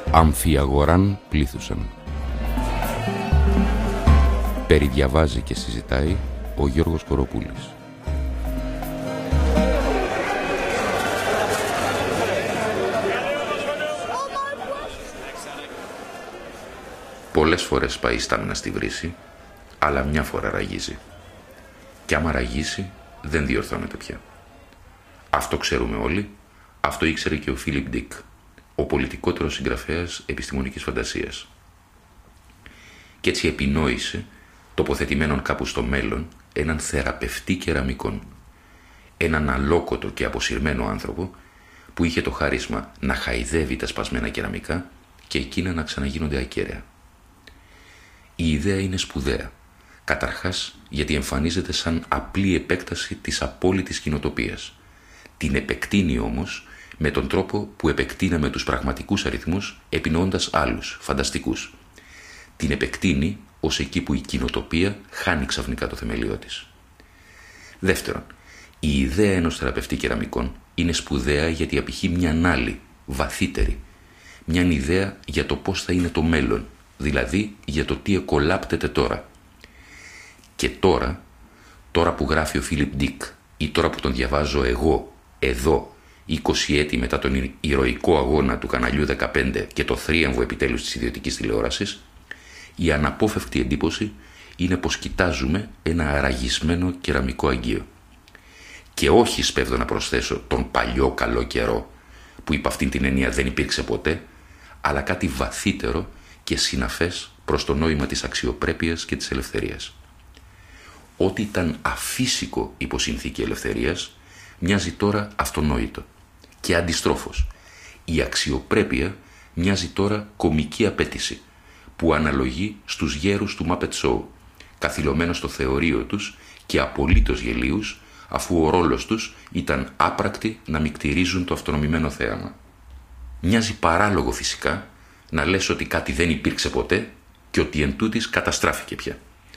Αμφιαγοράν πλήθουσαν. Περιδιαβάζει και συζητάει ο Γιώργος Κοροπούλης. Πολλές φορές πάει στάμνα στη βρύση, αλλά μια φορά ραγίζει. Κι άμα ραγίσει, δεν διορθώνεται πια. Αυτό ξέρουμε όλοι, αυτό ήξερε και ο Φίλιπ Ντικ, ο πολιτικότερος συγγραφέας επιστημονικής φαντασίας. Κι έτσι επινόησε, τοποθετημένον κάπου στο μέλλον, έναν θεραπευτή κεραμικών. Έναν αλόκοτο και αποσυρμένο άνθρωπο που είχε το χάρισμα να χαϊδεύει τα σπασμένα κεραμικά και εκείνα να ξαναγίνονται ακέραια. Η ιδέα είναι σπουδαία, καταρχάς γιατί εμφανίζεται σαν απλή επέκταση της απόλυτης κοινοτοπίας. Την επεκτείνει όμως με τον τρόπο που επεκτείναμε τους πραγματικούς αριθμούς επινοώντας άλλους, φανταστικούς. Την επεκτείνει ως εκεί που η κοινοτοπία χάνει ξαφνικά το θεμελιό της. Δεύτερον, η ιδέα ενός θεραπευτή κεραμικών είναι σπουδαία γιατί απηχεί μιαν άλλη, βαθύτερη. Μιαν ιδέα για το πώς θα είναι το μέλλον, δηλαδή για το τι εκολάπτεται τώρα. Και τώρα που γράφει ο Φίλιπ Ντικ ή τώρα που τον διαβάζω εγώ, εδώ, 20 έτη μετά τον ηρωικό αγώνα του καναλιού 15 και το θρίαμβο επιτέλους της ιδιωτικής τηλεόρασης, η αναπόφευκτη εντύπωση είναι πως κοιτάζουμε ένα αραγισμένο κεραμικό αγγείο. Και όχι, σπέβδω να προσθέσω, τον παλιό καλό καιρό, που υπ' αυτήν την έννοια δεν υπήρξε ποτέ, αλλά κάτι βαθύτερο και συναφές προς το νόημα της αξιοπρέπειας και της ελευθερίας. Ό,τι ήταν αφύσικο υπό συνθήκη ελευθερίας, μοιάζει τώρα αυτονόητο. Και αντιστρόφως, η αξιοπρέπεια μοιάζει τώρα κομική απέτηση, που αναλογεί στους γέρους του Muppet Show, καθυλωμένος στο θεωρείο τους και απολύτως γελίους, αφού ο ρόλος τους ήταν άπρακτοι να μικτηρίζουν το αυτονομημένο θέαμα. Μοιάζει παράλογο φυσικά να λες ότι κάτι δεν υπήρξε ποτέ και ότι εν τούτης καταστράφηκε πια.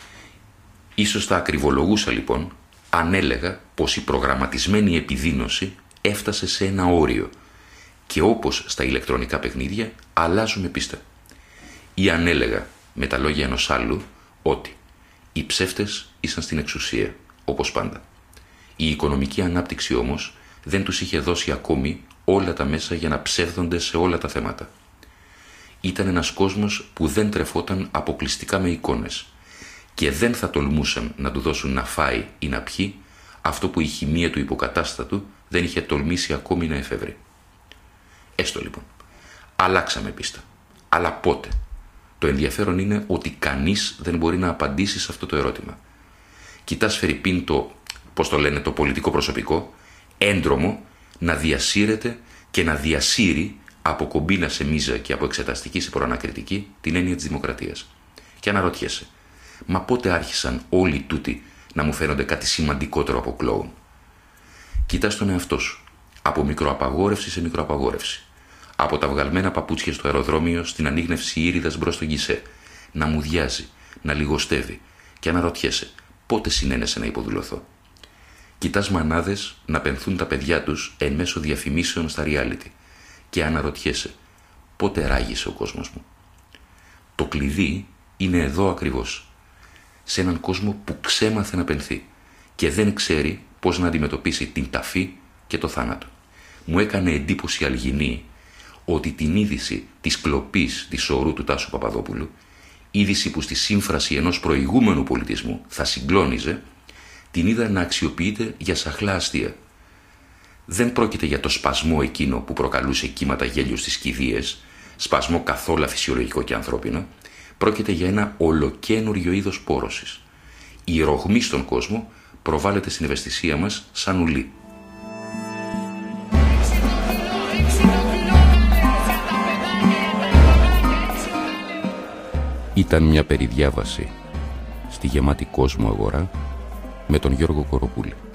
Ίσως θα ακριβολογούσα λοιπόν αν έλεγα πως η προγραμματισμένη επιδείνωση έφτασε σε ένα όριο και όπως στα ηλεκτρονικά παιχνίδια αλλάζουμε πίστα. Ή αν έλεγα με τα λόγια ενός άλλου ότι οι ψεύτες ήσαν στην εξουσία, όπως πάντα. Η οικονομική ανάπτυξη όμως δεν τους είχε δώσει ακόμη όλα τα μέσα για να ψεύδονται σε όλα τα θέματα. Ήταν ένας κόσμος που δεν τρεφόταν αποκλειστικά με εικόνες και δεν θα τολμούσαν να του δώσουν να φάει ή να πιει αυτό που η χημεία του υποκατάστατου δεν είχε τολμήσει ακόμη να εφεύρει. Έστω λοιπόν. Αλλάξαμε πίστα. Αλλά πότε? Το ενδιαφέρον είναι ότι κανείς δεν μπορεί να απαντήσει σε αυτό το ερώτημα. Κοιτάς φερειπίν το πολιτικό προσωπικό, έντρομο, να διασύρεται και να διασύρει από κομπίνα σε μίζα και από εξεταστική σε προανακριτική την έννοια της δημοκρατίας. Και αναρωτιέσαι, μα πότε άρχισαν όλοι τούτοι να μου φαίνονται κάτι σημαντικότερο από κλόουν? Κοιτάς τον εαυτό σου, από μικροαπαγόρευση σε μικροαπαγόρευση. Από τα βγαλμένα παπούτσια στο αεροδρόμιο στην ανίγνευση ήριδας μπρος στον γκισέ, να μουδιάζει, να λιγοστεύει και αναρωτιέσαι πότε συνένεσε να υποδουλωθώ. Κοιτάς μανάδες να πενθούν τα παιδιά τους εν μέσω διαφημίσεων στα reality και αναρωτιέσαι πότε ράγισε ο κόσμος μου. Το κλειδί είναι εδώ ακριβώς, σε έναν κόσμο που ξέμαθε να πενθεί και δεν ξέρει πώς να αντιμετωπίσει την ταφή και το θάνατο. Μου έκανε εντύπωση αλγινή ότι την είδηση της κλοπής της σωρού του Τάσου Παπαδόπουλου, είδηση που στη σύμφραση ενός προηγούμενου πολιτισμού θα συγκλώνιζε, την είδα να αξιοποιείται για σαχλά αστεία. Δεν πρόκειται για το σπασμό εκείνο που προκαλούσε κύματα γέλιου στις κηδείες, σπασμό καθόλου φυσιολογικό και ανθρώπινο, πρόκειται για ένα ολοκαίνουργιο είδος πόρωσης. Η ρογμή στον κόσμο προβάλλεται στην ευαισθησία μας σαν ουλή. Ήταν μια περιδιάβαση στη γεμάτη κόσμο αγορά με τον Γιώργο Κοροπούλη.